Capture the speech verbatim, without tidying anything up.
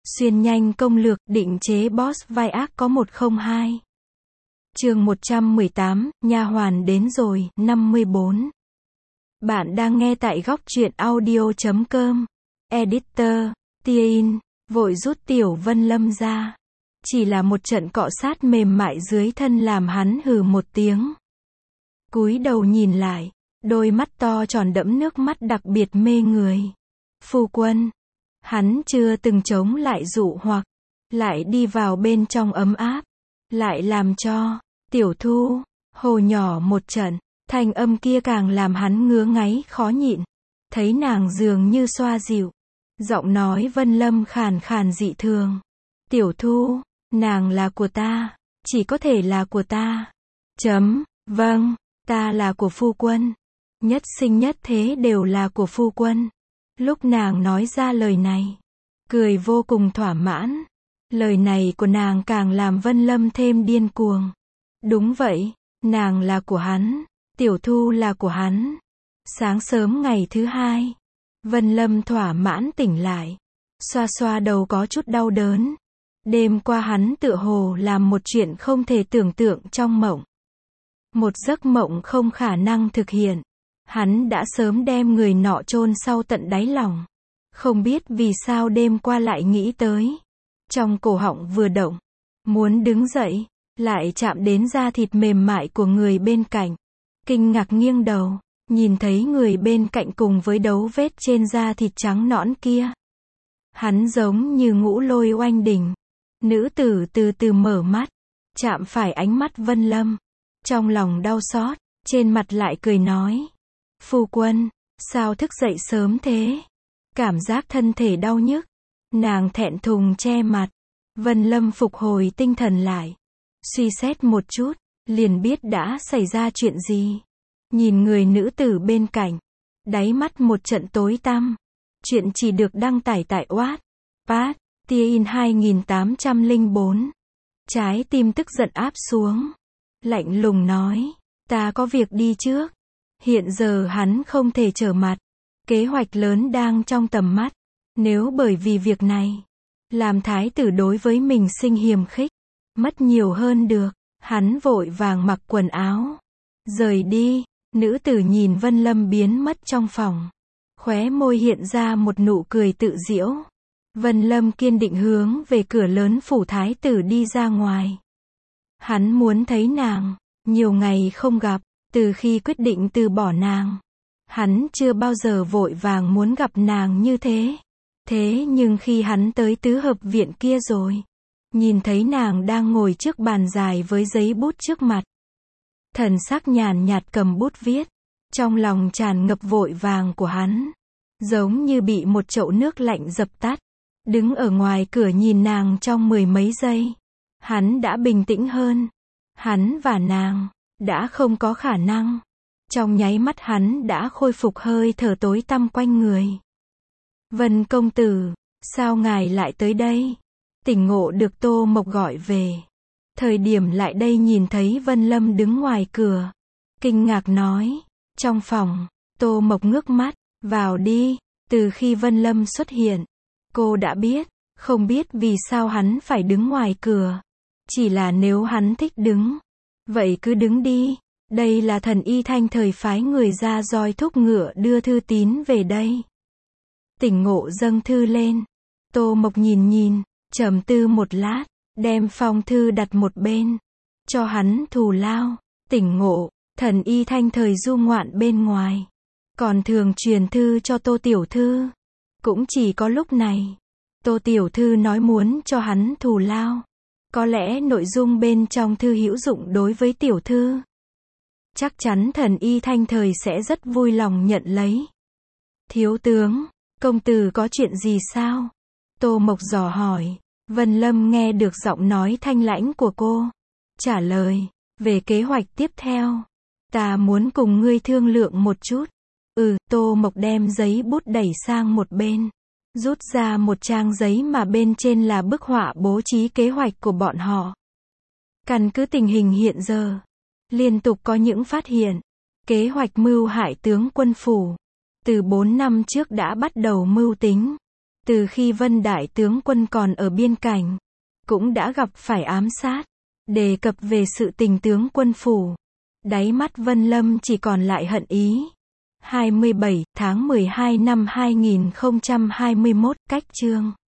Xuyên nhanh công lược, định chế boss vai ác có một không hai. Chương một trăm mười tám, nha hoàn đến rồi, năm mươi bốn. Bạn đang nghe tại góc truyện audio chấm com. Editor, Tia-in, vội rút Tiểu Vân Lâm ra. Chỉ là một trận cọ sát mềm mại dưới thân làm hắn hừ một tiếng. Cúi đầu nhìn lại, đôi mắt to tròn đẫm nước mắt đặc biệt mê người. Phu quân. Hắn chưa từng chống lại dụ hoặc, lại đi vào bên trong ấm áp, lại làm cho Tiểu Thu hồ nhỏ một trận, thanh âm kia càng làm hắn ngứa ngáy khó nhịn. Thấy nàng dường như xoa dịu, giọng nói Vân Lâm khàn khàn dị thường. Tiểu Thu, nàng là của ta, chỉ có thể là của ta. Chấm, vâng, ta là của phu quân. Nhất sinh nhất thế đều là của phu quân. Lúc nàng nói ra lời này, cười vô cùng thỏa mãn. Lời này của nàng càng làm Vân Lâm thêm điên cuồng. Đúng vậy, nàng là của hắn, Tiểu Thu là của hắn. Sáng sớm ngày thứ hai, Vân Lâm thỏa mãn tỉnh lại, xoa xoa đầu có chút đau đớn. Đêm qua hắn tựa hồ làm một chuyện không thể tưởng tượng trong mộng. Một giấc mộng không khả năng thực hiện. Hắn đã sớm đem người nọ chôn sau tận đáy lòng. Không biết vì sao đêm qua lại nghĩ tới. Trong cổ họng vừa động, muốn đứng dậy, lại chạm đến da thịt mềm mại của người bên cạnh. Kinh ngạc nghiêng đầu, nhìn thấy người bên cạnh cùng với dấu vết trên da thịt trắng nõn kia. Hắn giống như ngũ lôi oanh đỉnh. Nữ tử từ từ mở mắt, chạm phải ánh mắt Vân Lâm. Trong lòng đau xót, trên mặt lại cười nói. Phu quân, sao thức dậy sớm thế? Cảm giác thân thể đau nhức. Nàng thẹn thùng che mặt. Vân Lâm phục hồi tinh thần lại. Suy xét một chút, liền biết đã xảy ra chuyện gì. Nhìn người nữ tử bên cạnh, đáy mắt một trận tối tăm. Chuyện chỉ được đăng tải tại Wattpad, Tia-in hai nghìn tám trăm lẻ bốn. Trái tim tức giận áp xuống. Lạnh lùng nói, ta có việc đi trước. Hiện giờ hắn không thể trở mặt. Kế hoạch lớn đang trong tầm mắt. Nếu bởi vì việc này, làm thái tử đối với mình sinh hiềm khích, mất nhiều hơn được. Hắn vội vàng mặc quần áo, rời đi. Nữ tử nhìn Vân Lâm biến mất trong phòng. Khóe môi hiện ra một nụ cười tự giễu. Vân Lâm kiên định hướng về cửa lớn phủ thái tử đi ra ngoài. Hắn muốn thấy nàng. Nhiều ngày không gặp. Từ khi quyết định từ bỏ nàng, hắn chưa bao giờ vội vàng muốn gặp nàng như thế. Thế nhưng khi hắn tới tứ hợp viện kia rồi, nhìn thấy nàng đang ngồi trước bàn dài với giấy bút trước mặt. Thần sắc nhàn nhạt cầm bút viết. Trong lòng tràn ngập vội vàng của hắn. Giống như bị một chậu nước lạnh dập tắt. Đứng ở ngoài cửa nhìn nàng trong mười mấy giây. Hắn đã bình tĩnh hơn. Hắn và nàng đã không có khả năng. Trong nháy mắt hắn đã khôi phục hơi thở tối tăm quanh người. Vân công tử, sao ngài lại tới đây? Tỉnh ngộ được Tô Mộc gọi về. Thời điểm lại đây nhìn thấy Vân Lâm đứng ngoài cửa. Kinh ngạc nói. Trong phòng, Tô Mộc ngước mắt. Vào đi. Từ khi Vân Lâm xuất hiện, cô đã biết. Không biết vì sao hắn phải đứng ngoài cửa. Chỉ là nếu hắn thích đứng, vậy cứ đứng đi. Đây là thần y Thanh thời phái người ra roi thúc ngựa đưa thư tín về đây. Tỉnh ngộ dâng thư lên. Tô Mộc nhìn nhìn, trầm tư một lát, đem phong thư đặt một bên. Cho hắn thù lao. Tỉnh ngộ, thần y Thanh thời du ngoạn bên ngoài. Còn thường truyền thư cho Tô Tiểu Thư. Cũng chỉ có lúc này, Tô Tiểu Thư nói muốn cho hắn thù lao. Có lẽ nội dung bên trong thư hữu dụng đối với Tiểu Thư. Chắc chắn thần y Thanh thời sẽ rất vui lòng nhận lấy. Thiếu tướng, công tử có chuyện gì sao? Tô Mộc dò hỏi. Vân Lâm nghe được giọng nói thanh lãnh của cô. Trả lời, về kế hoạch tiếp theo. Ta muốn cùng ngươi thương lượng một chút. Ừ, Tô Mộc đem giấy bút đẩy sang một bên. Rút ra một trang giấy mà bên trên là bức họa bố trí kế hoạch của bọn họ. Căn cứ tình hình hiện giờ, liên tục có những phát hiện. Kế hoạch mưu hại tướng quân phủ. Từ bốn năm trước đã bắt đầu mưu tính. Từ khi Vân Đại tướng quân còn ở biên cảnh, cũng đã gặp phải ám sát. Đề cập về sự tình tướng quân phủ, đáy mắt Vân Lâm chỉ còn lại hận ý. hai mươi bảy tháng mười hai năm hai nghìn không trăm hai mươi mốt, cách chương